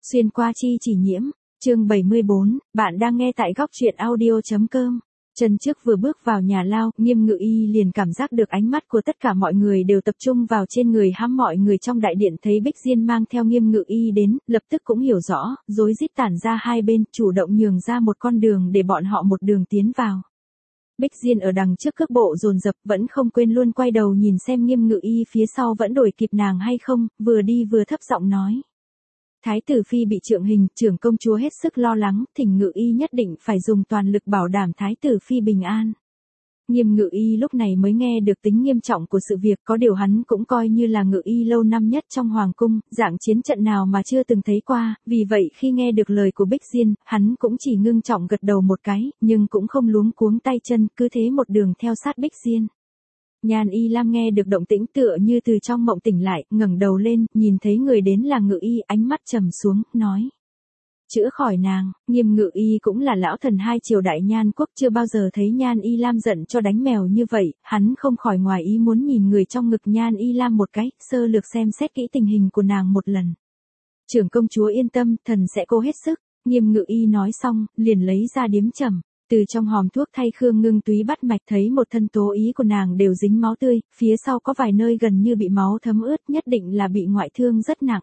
Xuyên qua chi chỉ nhiễm, chương 74, bạn đang nghe tại góc truyện audio.com. Chân trước vừa bước vào nhà lao, Nghiêm Ngự Y liền cảm giác được ánh mắt của tất cả mọi người đều tập trung vào trên người hắn. Mọi người trong đại điện thấy Bích Diên mang theo Nghiêm Ngự Y đến, lập tức cũng hiểu rõ, rối rít tản ra hai bên, chủ động nhường ra một con đường để bọn họ một đường tiến vào. Bích Diên ở đằng trước cước bộ dồn dập, vẫn không quên luôn quay đầu nhìn xem Nghiêm Ngự Y phía sau vẫn đuổi kịp nàng hay không, vừa đi vừa thấp giọng nói. Thái tử phi bị trượng hình, trưởng công chúa hết sức lo lắng, thỉnh Ngự Y nhất định phải dùng toàn lực bảo đảm thái tử phi bình an. Nghiêm Ngự Y lúc này mới nghe được tính nghiêm trọng của sự việc, có điều hắn cũng coi như là Ngự Y lâu năm nhất trong hoàng cung, dạng chiến trận nào mà chưa từng thấy qua, vì vậy khi nghe được lời của Bích Diên, hắn cũng chỉ ngưng trọng gật đầu một cái, nhưng cũng không luống cuống tay chân, cứ thế một đường theo sát Bích Diên. Nhan Y Lam nghe được động tĩnh tựa như từ trong mộng tỉnh lại, ngẩng đầu lên, nhìn thấy người đến là Ngự Y, ánh mắt trầm xuống, nói. Chữa khỏi nàng. Nghiêm Ngự Y cũng là lão thần hai triều đại Nhan quốc, chưa bao giờ thấy Nhan Y Lam giận cho đánh mèo như vậy, hắn không khỏi ngoài ý muốn nhìn người trong ngực Nhan Y Lam một cái, sơ lược xem xét kỹ tình hình của nàng một lần. Trưởng công chúa yên tâm, thần sẽ cố hết sức. Nghiêm Ngự Y nói xong, liền lấy ra điếm trầm. Từ trong hòm thuốc thay Khương Ngưng Túy bắt mạch thấy một thân tố ý của nàng đều dính máu tươi, phía sau có vài nơi gần như bị máu thấm ướt, nhất định là bị ngoại thương rất nặng.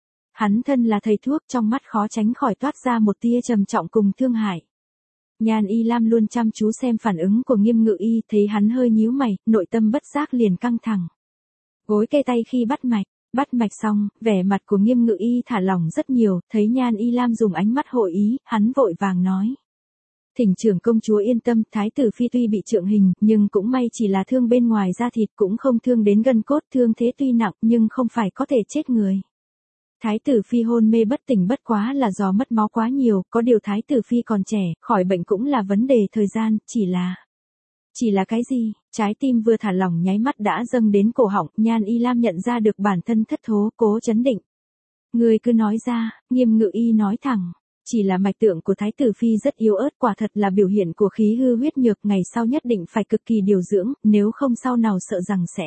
Hắn thân là thầy thuốc, trong mắt khó tránh khỏi toát ra một tia trầm trọng cùng thương hại. Nhan Y Lam luôn chăm chú xem phản ứng của Nghiêm Ngự Y, thấy hắn hơi nhíu mày, nội tâm bất giác liền căng thẳng. Gối kê tay khi bắt mạch xong, vẻ mặt của Nghiêm Ngự Y thả lỏng rất nhiều, thấy Nhan Y Lam dùng ánh mắt hội ý, hắn vội vàng nói. Thỉnh trưởng công chúa yên tâm, thái tử phi tuy bị trượng hình, nhưng cũng may chỉ là thương bên ngoài da thịt, cũng không thương đến gân cốt, thương thế tuy nặng nhưng không phải có thể chết người. Thái tử phi hôn mê bất tỉnh bất quá là do mất máu quá nhiều, có điều thái tử phi còn trẻ, khỏi bệnh cũng là vấn đề thời gian, chỉ là cái gì? Trái tim vừa thả lỏng nháy mắt đã dâng đến cổ họng, Nhan Y Lam nhận ra được bản thân thất thố, cố trấn định. Người cứ nói ra. Nghiêm Ngự Y nói thẳng. Chỉ là mạch tượng của thái tử phi rất yếu ớt, quả thật là biểu hiện của khí hư huyết nhược, ngày sau nhất định phải cực kỳ điều dưỡng, nếu không sau nào sợ rằng sẽ.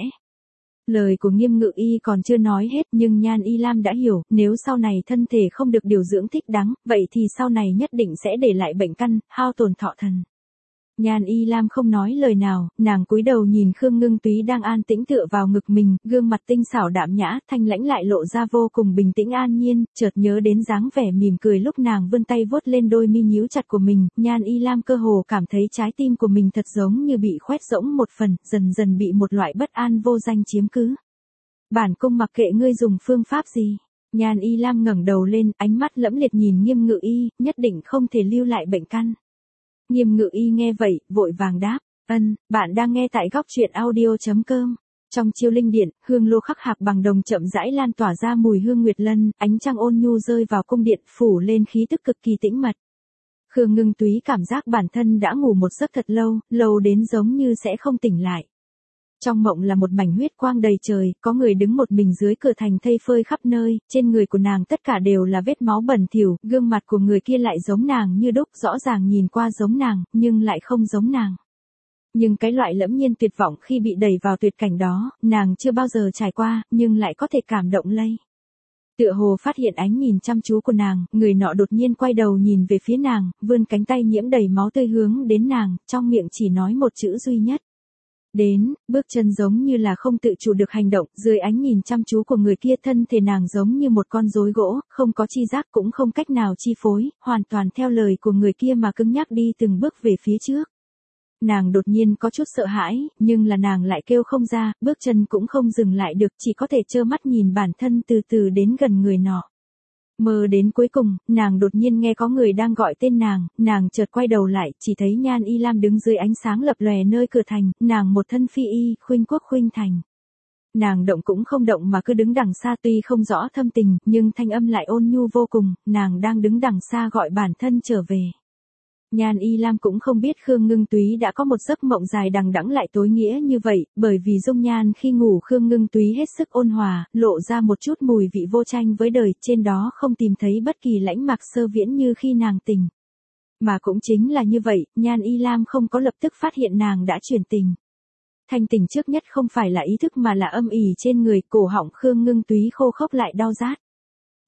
Lời của Nghiêm Ngự Y còn chưa nói hết, nhưng Nhan Y Lam đã hiểu, nếu sau này thân thể không được điều dưỡng thích đáng, vậy thì sau này nhất định sẽ để lại bệnh căn, hao tổn thọ thần. Nhan Y Lam không nói lời nào, nàng cúi đầu nhìn Khương Ngưng Túy đang an tĩnh tựa vào ngực mình, gương mặt tinh xảo đạm nhã, thanh lãnh lại lộ ra vô cùng bình tĩnh an nhiên, chợt nhớ đến dáng vẻ mỉm cười lúc nàng vươn tay vuốt lên đôi mi nhíu chặt của mình, Nhan Y Lam cơ hồ cảm thấy trái tim của mình thật giống như bị khoét rỗng một phần, dần dần bị một loại bất an vô danh chiếm cứ. Bản cung mặc kệ ngươi dùng phương pháp gì. Nhan Y Lam ngẩng đầu lên, ánh mắt lẫm liệt nhìn Nghiêm Ngự Y, nhất định không thể lưu lại bệnh căn. Nghiêm Ngự Y nghe vậy, vội vàng đáp, bạn đang nghe tại góc truyện audio.com. Trong Chiêu Linh Điện, hương lô khắc hạc bằng đồng chậm rãi lan tỏa ra mùi hương nguyệt lân, ánh trăng ôn nhu rơi vào cung điện, phủ lên khí tức cực kỳ tĩnh mật. Khương Ngưng Túy cảm giác bản thân đã ngủ một giấc thật lâu, lâu đến giống như sẽ không tỉnh lại. Trong mộng là một mảnh huyết quang đầy trời, có người đứng một mình dưới cửa thành thây phơi khắp nơi, trên người của nàng tất cả đều là vết máu bẩn thỉu, gương mặt của người kia lại giống nàng như đúc, rõ ràng nhìn qua giống nàng, nhưng lại không giống nàng. Nhưng cái loại lẫm nhiên tuyệt vọng khi bị đẩy vào tuyệt cảnh đó, nàng chưa bao giờ trải qua, nhưng lại có thể cảm động lây. Tựa hồ phát hiện ánh nhìn chăm chú của nàng, người nọ đột nhiên quay đầu nhìn về phía nàng, vươn cánh tay nhiễm đầy máu tươi hướng đến nàng, trong miệng chỉ nói một chữ duy nhất. Đến, bước chân giống như là không tự chủ được hành động, dưới ánh nhìn chăm chú của người kia thân thể nàng giống như một con rối gỗ, không có chi giác cũng không cách nào chi phối, hoàn toàn theo lời của người kia mà cứng nhắc đi từng bước về phía trước. Nàng đột nhiên có chút sợ hãi, nhưng là nàng lại kêu không ra, bước chân cũng không dừng lại được, chỉ có thể trơ mắt nhìn bản thân từ từ đến gần người nọ. Mơ đến cuối cùng, nàng đột nhiên nghe có người đang gọi tên nàng chợt quay đầu lại, chỉ thấy Nhan Y Lam đứng dưới ánh sáng lập lòe nơi cửa thành, nàng một thân phi y, khuynh quốc khuynh thành. Nàng động cũng không động mà cứ đứng đằng xa, tuy không rõ thâm tình, nhưng thanh âm lại ôn nhu vô cùng, nàng đang đứng đằng xa gọi bản thân trở về. Nhan Y Lam cũng không biết Khương Ngưng Túy đã có một giấc mộng dài đằng đẵng lại tối nghĩa như vậy, bởi vì dung nhan khi ngủ Khương Ngưng Túy hết sức ôn hòa, lộ ra một chút mùi vị vô tranh với đời, trên đó không tìm thấy bất kỳ lãnh mạc sơ viễn như khi nàng tỉnh. Mà cũng chính là như vậy, Nhan Y Lam không có lập tức phát hiện nàng đã chuyển tình. Thanh tỉnh trước nhất không phải là ý thức mà là âm ỉ trên người, cổ họng Khương Ngưng Túy khô khốc lại đau rát.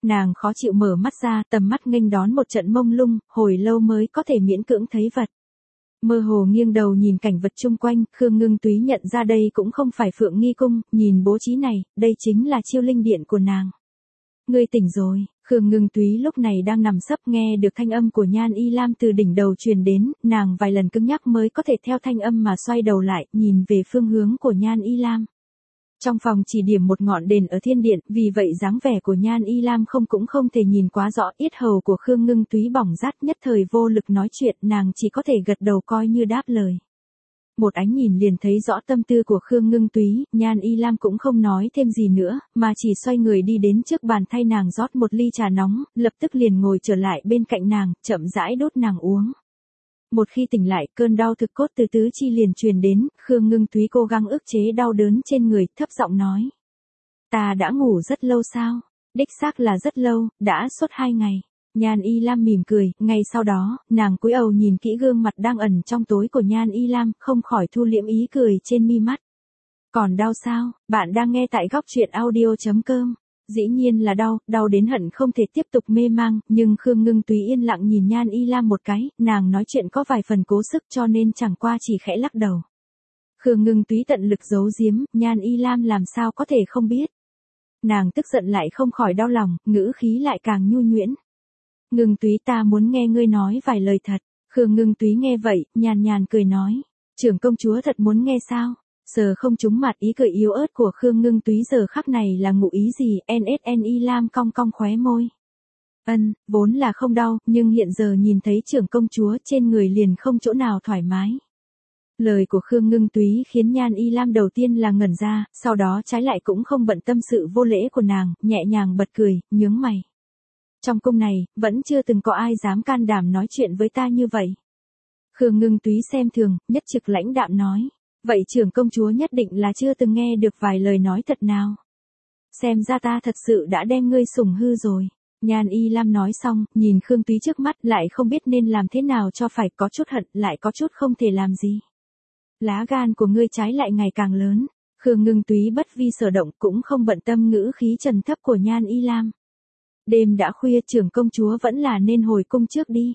Nàng khó chịu mở mắt ra, tầm mắt nghênh đón một trận mông lung, hồi lâu mới có thể miễn cưỡng thấy vật. Mơ hồ nghiêng đầu nhìn cảnh vật chung quanh, Khương Ngưng Túy nhận ra đây cũng không phải Phượng Nghi Cung, nhìn bố trí này, đây chính là Chiêu Linh Điện của nàng. Ngươi tỉnh rồi, Khương Ngưng Túy lúc này đang nằm sấp nghe được thanh âm của Nhan Y Lam từ đỉnh đầu truyền đến, nàng vài lần cứng nhắc mới có thể theo thanh âm mà xoay đầu lại, nhìn về phương hướng của Nhan Y Lam. Trong phòng chỉ điểm một ngọn đèn ở thiên điện, vì vậy dáng vẻ của Nhan Y Lam cũng không thể nhìn quá rõ, yết hầu của Khương Ngưng Túy bỏng rát, nhất thời vô lực nói chuyện, nàng chỉ có thể gật đầu coi như đáp lời. Một ánh nhìn liền thấy rõ tâm tư của Khương Ngưng Túy, Nhan Y Lam cũng không nói thêm gì nữa, mà chỉ xoay người đi đến trước bàn thay nàng rót một ly trà nóng, lập tức liền ngồi trở lại bên cạnh nàng, chậm rãi đút nàng uống. Một khi tỉnh lại, cơn đau thực cốt từ tứ chi liền truyền đến, Khương Ngưng Túy cố gắng ức chế đau đớn trên người, thấp giọng nói. Ta đã ngủ rất lâu sao? Đích xác là rất lâu, đã suốt 2 ngày. Nhan Y Lam mỉm cười, ngay sau đó, nàng cúi đầu nhìn kỹ gương mặt đang ẩn trong tối của Nhan Y Lam, không khỏi thu liễm ý cười trên mi mắt. Còn đau sao? Bạn đang nghe tại góc truyện audio.com. Dĩ nhiên là đau, đau đến hận không thể tiếp tục mê mang, nhưng Khương Ngưng Túy yên lặng nhìn Nhan Y Lam một cái, nàng nói chuyện có vài phần cố sức cho nên chẳng qua chỉ khẽ lắc đầu. Khương Ngưng Túy tận lực giấu giếm, Nhan Y Lam làm sao có thể không biết. Nàng tức giận lại không khỏi đau lòng, ngữ khí lại càng nhu nhuyễn. Ngưng Túy, ta muốn nghe ngươi nói vài lời thật. Khương Ngưng Túy nghe vậy, nhàn nhàn cười nói. Trưởng công chúa thật muốn nghe sao? Giờ không trúng mặt ý cười yếu ớt của Khương Ngưng Túy giờ khắc này là ngụ ý gì? NSNI Lam cong cong khóe môi. Vốn là không đau, nhưng hiện giờ nhìn thấy trưởng công chúa trên người liền không chỗ nào thoải mái. Lời của Khương Ngưng Túy khiến Nhan Y Lam đầu tiên là ngẩn ra, sau đó trái lại cũng không bận tâm sự vô lễ của nàng, nhẹ nhàng bật cười, nhướng mày. Trong cung này, vẫn chưa từng có ai dám can đảm nói chuyện với ta như vậy. Khương Ngưng Túy xem thường, nhất trực lãnh đạm nói. Vậy trưởng công chúa nhất định là chưa từng nghe được vài lời nói thật nào. Xem ra ta thật sự đã đem ngươi sủng hư rồi. Nhan Y Lam nói xong, nhìn Khương Túy trước mắt lại không biết nên làm thế nào cho phải, có chút hận, lại có chút không thể làm gì. Lá gan của ngươi trái lại ngày càng lớn. Khương Ngưng Túy bất vi sở động, cũng không bận tâm ngữ khí trầm thấp của Nhan Y Lam. Đêm đã khuya, trưởng công chúa vẫn là nên hồi cung trước đi.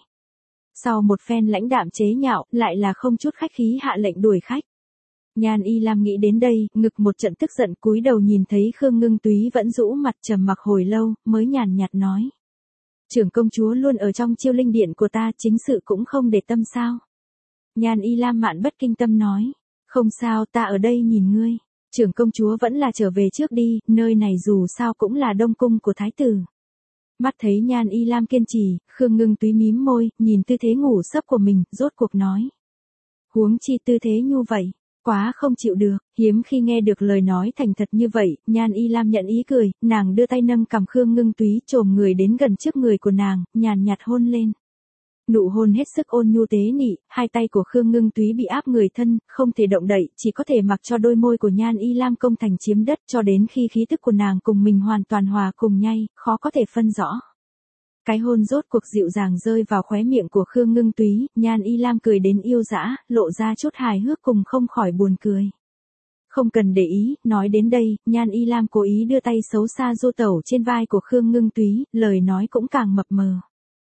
Sau một phen lãnh đạm chế nhạo, lại là không chút khách khí hạ lệnh đuổi khách. Nhan Y Lam nghĩ đến đây, ngực một trận tức giận, cúi đầu nhìn thấy Khương Ngưng Túy vẫn rũ mặt trầm mặc hồi lâu, mới nhàn nhạt nói. Trưởng công chúa luôn ở trong Chiêu Linh Điện của ta, chính sự cũng không để tâm sao. Nhan Y Lam mạn bất kinh tâm nói. Không sao, ta ở đây nhìn ngươi. Trưởng công chúa vẫn là trở về trước đi, nơi này dù sao cũng là đông cung của thái tử. Mắt thấy Nhan Y Lam kiên trì, Khương Ngưng Túy mím môi, nhìn tư thế ngủ sấp của mình, rốt cuộc nói. Huống chi tư thế như vậy, quá không chịu được, hiếm khi nghe được lời nói thành thật như vậy, Nhan Y Lam nhận ý cười, nàng đưa tay nâng cằm Khương Ngưng Túy chồm người đến gần trước người của nàng, nhàn nhạt hôn lên. Nụ hôn hết sức ôn nhu tế nhị, hai tay của Khương Ngưng Túy bị áp người thân, không thể động đậy, chỉ có thể mặc cho đôi môi của Nhan Y Lam công thành chiếm đất cho đến khi khí tức của nàng cùng mình hoàn toàn hòa cùng nhau, khó có thể phân rõ. Cái hôn rốt cuộc dịu dàng rơi vào khóe miệng của Khương Ngưng Túy, Nhan Y Lam cười đến yêu dã, lộ ra chút hài hước cùng không khỏi buồn cười. Không cần để ý, nói đến đây, Nhan Y Lam cố ý đưa tay xấu xa du tẩu trên vai của Khương Ngưng Túy, lời nói cũng càng mập mờ.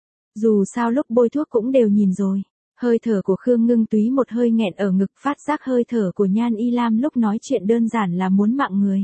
Dù sao lúc bôi thuốc cũng đều nhìn rồi. Hơi thở của Khương Ngưng Túy một hơi nghẹn ở ngực, phát giác hơi thở của Nhan Y Lam lúc nói chuyện đơn giản là muốn mạng người.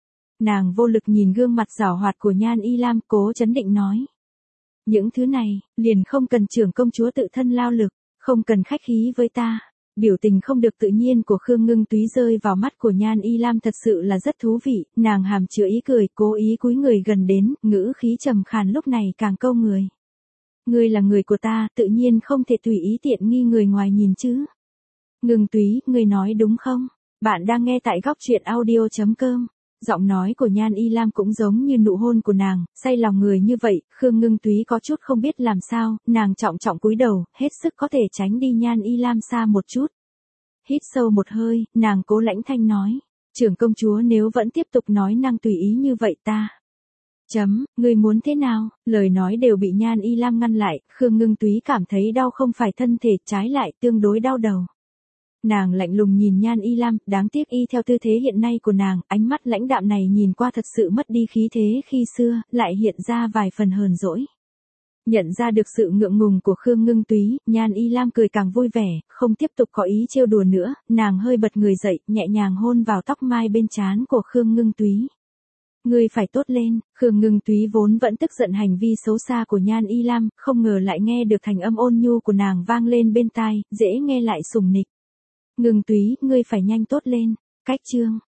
Nàng vô lực nhìn gương mặt giảo hoạt của Nhan Y Lam, cố chấn định nói. Những thứ này, liền không cần trưởng công chúa tự thân lao lực, không cần khách khí với ta. Biểu tình không được tự nhiên của Khương Ngưng Túy rơi vào mắt của Nhan Y Lam thật sự là rất thú vị, nàng hàm chứa ý cười, cố ý cúi người gần đến, ngữ khí trầm khàn lúc này càng câu người. Ngươi là người của ta, tự nhiên không thể tùy ý tiện nghi người ngoài nhìn chứ. Ngưng Túy, ngươi nói đúng không? Bạn đang nghe tại góc truyện audio.com. Giọng nói của Nhan Y Lam cũng giống như nụ hôn của nàng, say lòng người như vậy, Khương Ngưng Túy có chút không biết làm sao, nàng trọng trọng cúi đầu, hết sức có thể tránh đi Nhan Y Lam xa một chút. Hít sâu một hơi, nàng cố lãnh thanh nói, trưởng công chúa nếu vẫn tiếp tục nói năng tùy ý như vậy ta. Ngươi muốn thế nào? Lời nói đều bị Nhan Y Lam ngăn lại, Khương Ngưng Túy cảm thấy đau không phải thân thể, trái lại tương đối đau đầu. Nàng lạnh lùng nhìn Nhan Y Lam, đáng tiếc y theo tư thế hiện nay của nàng, ánh mắt lãnh đạm này nhìn qua thật sự mất đi khí thế khi xưa, lại hiện ra vài phần hờn dỗi. Nhận ra được sự ngượng ngùng của Khương Ngưng Túy, Nhan Y Lam cười càng vui vẻ, không tiếp tục có ý trêu đùa nữa, nàng hơi bật người dậy, nhẹ nhàng hôn vào tóc mai bên trán của Khương Ngưng Túy. Ngươi phải tốt lên, Khương Ngưng Túy vốn vẫn tức giận hành vi xấu xa của Nhan Y Lam, không ngờ lại nghe được thành âm ôn nhu của nàng vang lên bên tai, dễ nghe lại sủng nịch. Ngưng Túy, ngươi phải nhanh tốt lên, cách chương.